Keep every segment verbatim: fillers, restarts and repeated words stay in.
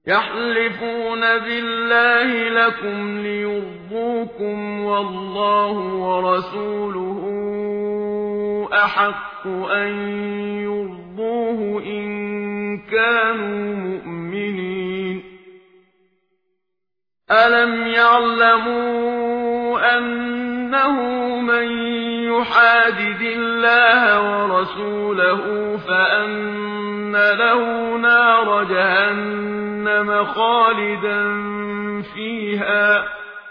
يحلفون بالله لكم ليرضوكم والله ورسوله أحق أن يرضوه إن كانوا مؤمنين. ألم يعلموا أنه من يحادد الله ورسوله فأن له نار جهنم خالدا فيها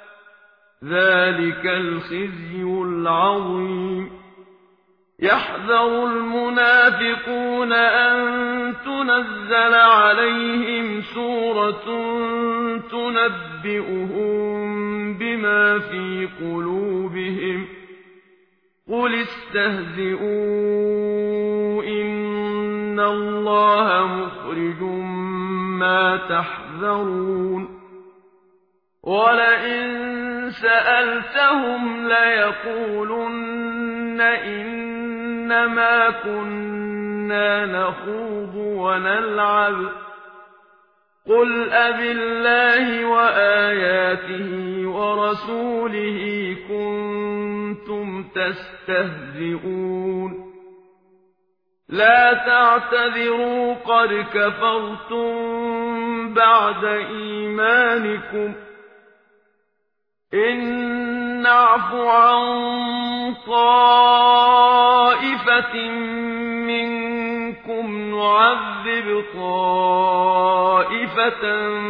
ذلك الخزي العظيم. يحذر المنافقون أن تنزل عليهم سورة تنبئهم بما في قلوبهم قل استهزئوا إن الله مخرج ما تحذرون. ولئن سألتهم ليقولن إنما كنا نخوض ونلعب قل أبالله وآياته ورسوله كنتم تستهزئون. لا تعتذروا قد كفرتم بعد إيمانكم إن نعف عن طائفة منكم نعذب طائفة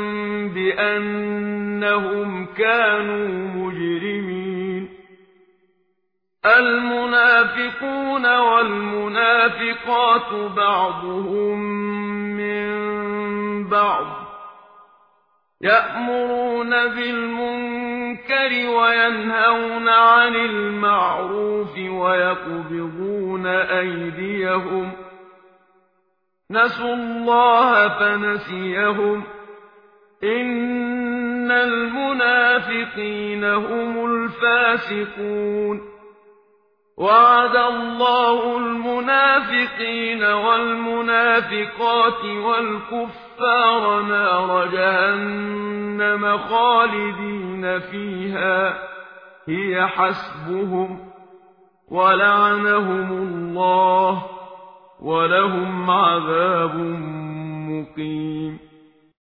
بأنهم كانوا مجرمين. المنافقون والمنافقات بعضهم من بعض يأمرون بالمنكر وينهون عن المعروف ويقبضون أيديهم نسوا الله فنسيهم إن المنافقين هم الفاسقون. وعد الله المنافقين والمنافقات والكفار نار جهنم خالدين فيها هي حسبهم ولعنهم الله ولهم عذاب مقيم.